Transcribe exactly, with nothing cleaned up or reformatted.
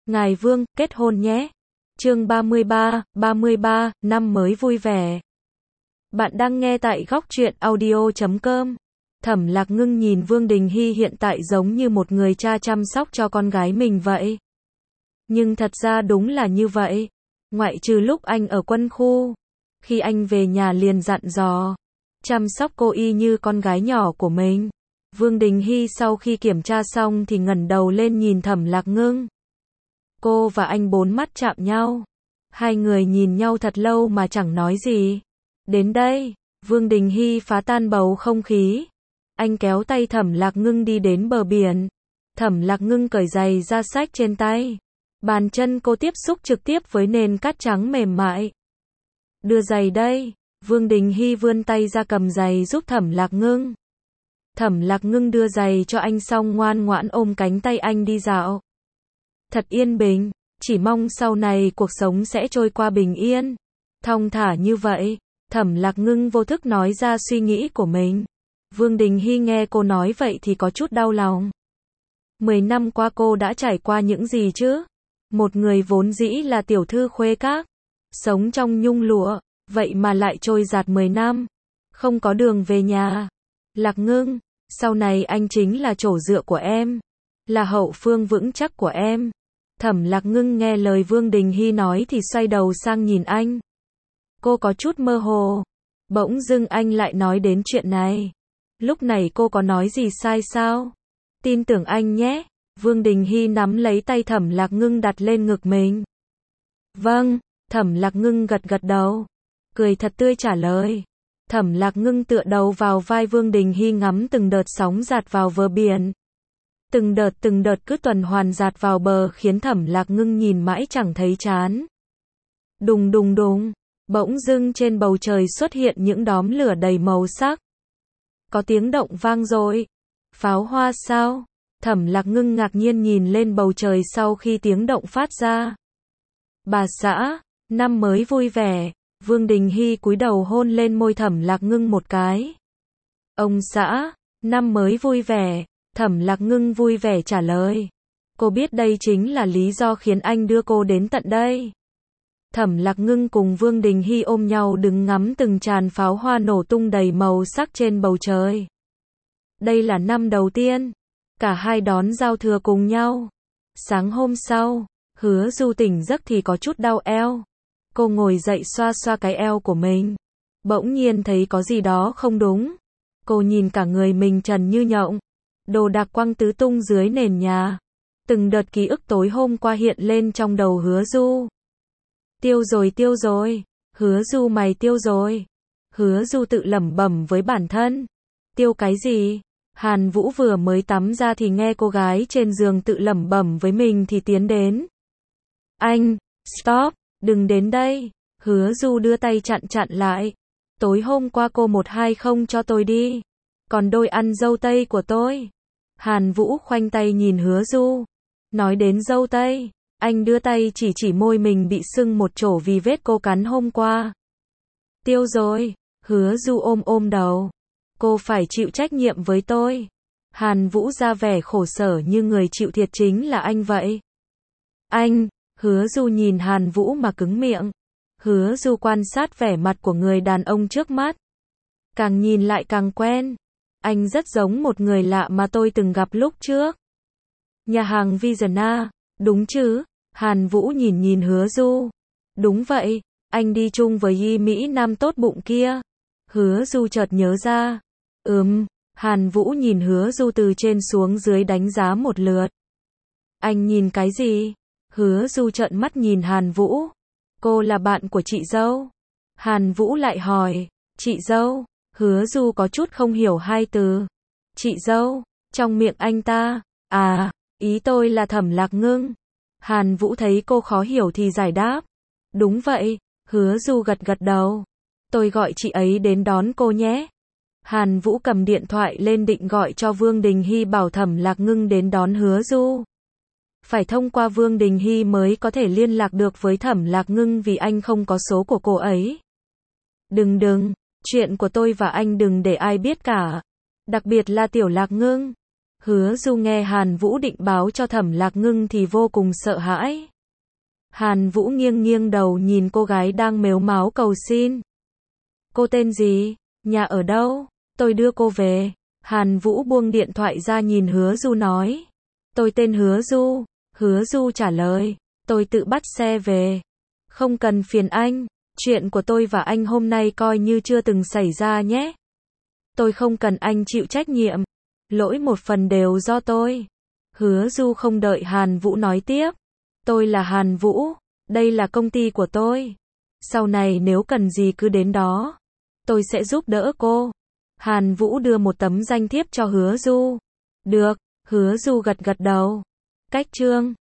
Ngài Vương, kết hôn nhé. Chương ba mươi ba, ba mươi ba, năm mới vui vẻ. Bạn đang nghe tại góc truyện audio chấm com. Thẩm Lạc Ngưng nhìn Vương Đình Hy hiện tại giống như một người cha chăm sóc cho con gái mình vậy. Nhưng thật ra đúng là như vậy. Ngoại trừ lúc anh ở quân khu. Khi anh về nhà liền dặn dò. Chăm sóc cô y như con gái nhỏ của mình. Vương Đình Hy sau khi kiểm tra xong thì ngẩng đầu lên nhìn Thẩm Lạc Ngưng. Cô và anh bốn mắt chạm nhau. Hai người nhìn nhau thật lâu mà chẳng nói gì. Đến đây, Vương Đình Hy phá tan bầu không khí. Anh kéo tay Thẩm Lạc Ngưng đi đến bờ biển. Thẩm Lạc Ngưng cởi giày ra xách trên tay. Bàn chân cô tiếp xúc trực tiếp với nền cát trắng mềm mại. Đưa giày đây. Vương Đình Hy vươn tay ra cầm giày giúp Thẩm Lạc Ngưng. Thẩm Lạc Ngưng đưa giày cho anh xong ngoan ngoãn ôm cánh tay anh đi dạo. Thật yên bình, chỉ mong sau này cuộc sống sẽ trôi qua bình yên, thong thả như vậy. Thẩm Lạc Ngưng vô thức nói ra suy nghĩ của mình. Vương Đình Hy nghe cô nói vậy thì có chút đau lòng. Mười năm qua cô đã trải qua những gì chứ? Một người vốn dĩ là tiểu thư khuê các, sống trong nhung lụa, vậy mà lại trôi dạt mười năm, không có đường về nhà. Lạc Ngưng, sau này anh chính là chỗ dựa của em, là hậu phương vững chắc của em. Thẩm Lạc Ngưng nghe lời Vương Đình Hy nói thì xoay đầu sang nhìn anh. Cô có chút mơ hồ. Bỗng dưng anh lại nói đến chuyện này. Lúc này cô có nói gì sai sao? Tin tưởng anh nhé. Vương Đình Hy nắm lấy tay Thẩm Lạc Ngưng đặt lên ngực mình. Vâng, Thẩm Lạc Ngưng gật gật đầu. Cười thật tươi trả lời. Thẩm Lạc Ngưng tựa đầu vào vai Vương Đình Hy ngắm từng đợt sóng dạt vào bờ biển. Từng đợt từng đợt cứ tuần hoàn dạt vào bờ khiến Thẩm Lạc Ngưng nhìn mãi chẳng thấy chán. Đùng đùng đùng, bỗng dưng trên bầu trời xuất hiện những đốm lửa đầy màu sắc. Có tiếng động vang dội. Pháo hoa sao? Thẩm Lạc Ngưng ngạc nhiên nhìn lên bầu trời sau khi tiếng động phát ra. Bà xã, năm mới vui vẻ. Vương Đình Hy cúi đầu hôn lên môi Thẩm Lạc Ngưng một cái. Ông xã, năm mới vui vẻ. Thẩm Lạc Ngưng vui vẻ trả lời. Cô biết đây chính là lý do khiến anh đưa cô đến tận đây. Thẩm Lạc Ngưng cùng Vương Đình Hy ôm nhau đứng ngắm từng tràn pháo hoa nổ tung đầy màu sắc trên bầu trời. Đây là năm đầu tiên cả hai đón giao thừa cùng nhau. Sáng hôm sau, Hứa Du tỉnh giấc thì có chút đau eo. Cô ngồi dậy xoa xoa cái eo của mình. Bỗng nhiên thấy có gì đó không đúng. Cô nhìn cả người mình trần như nhộng. Đồ đạc quăng tứ tung dưới nền nhà. Từng đợt ký ức tối hôm qua hiện lên trong đầu Hứa Du. Tiêu rồi tiêu rồi. Hứa Du mày tiêu rồi. Hứa Du tự lẩm bẩm với bản thân. Tiêu cái gì? Hàn Vũ vừa mới tắm ra thì nghe cô gái trên giường tự lẩm bẩm với mình thì tiến đến. Anh, stop, đừng đến đây. Hứa Du đưa tay chặn chặn lại. Tối hôm qua cô một hai không cho tôi đi. Còn đôi ăn dâu tây của tôi. Hàn Vũ khoanh tay nhìn Hứa Du. Nói đến dâu tây, anh đưa tay chỉ chỉ môi mình bị sưng một chỗ vì vết cô cắn hôm qua. Tiêu rồi. Hứa Du ôm ôm đầu. Cô phải chịu trách nhiệm với tôi. Hàn Vũ ra vẻ khổ sở như người chịu thiệt chính là anh vậy. Anh, Hứa Du nhìn Hàn Vũ mà cứng miệng. Hứa Du quan sát vẻ mặt của người đàn ông trước mắt. Càng nhìn lại càng quen. Anh rất giống một người lạ mà tôi từng gặp lúc trước. Nhà hàng Vision A, đúng chứ? Hàn Vũ nhìn nhìn Hứa Du. Đúng vậy, anh đi chung với Y Mỹ Nam tốt bụng kia. Hứa Du chợt nhớ ra. Ừm, Hàn Vũ nhìn Hứa Du từ trên xuống dưới đánh giá một lượt. Anh nhìn cái gì? Hứa Du trợn mắt nhìn Hàn Vũ. Cô là bạn của chị dâu. Hàn Vũ lại hỏi. Chị dâu? Hứa Du có chút không hiểu hai từ. Chị dâu, trong miệng anh ta. À, ý tôi là Thẩm Lạc Ngưng. Hàn Vũ thấy cô khó hiểu thì giải đáp. Đúng vậy. Hứa Du gật gật đầu. Tôi gọi chị ấy đến đón cô nhé. Hàn Vũ cầm điện thoại lên định gọi cho Vương Đình Hy bảo Thẩm Lạc Ngưng đến đón Hứa Du. Phải thông qua Vương Đình Hy mới có thể liên lạc được với Thẩm Lạc Ngưng vì anh không có số của cô ấy. Đừng đừng, chuyện của tôi và anh đừng để ai biết cả. Đặc biệt là Tiểu Lạc Ngưng. Hứa Du nghe Hàn Vũ định báo cho Thẩm Lạc Ngưng thì vô cùng sợ hãi. Hàn Vũ nghiêng nghiêng đầu nhìn cô gái đang mếu máo cầu xin. Cô tên gì? Nhà ở đâu? Tôi đưa cô về. Hàn Vũ buông điện thoại ra nhìn Hứa Du nói. Tôi tên Hứa Du. Hứa Du trả lời. Tôi tự bắt xe về. Không cần phiền anh. Chuyện của tôi và anh hôm nay coi như chưa từng xảy ra nhé. Tôi không cần anh chịu trách nhiệm. Lỗi một phần đều do tôi. Hứa Du không đợi Hàn Vũ nói tiếp. Tôi là Hàn Vũ. Đây là công ty của tôi. Sau này nếu cần gì cứ đến đó. Tôi sẽ giúp đỡ cô. Hàn Vũ đưa một tấm danh thiếp cho Hứa Du. Được. Hứa Du gật gật đầu. Cách chương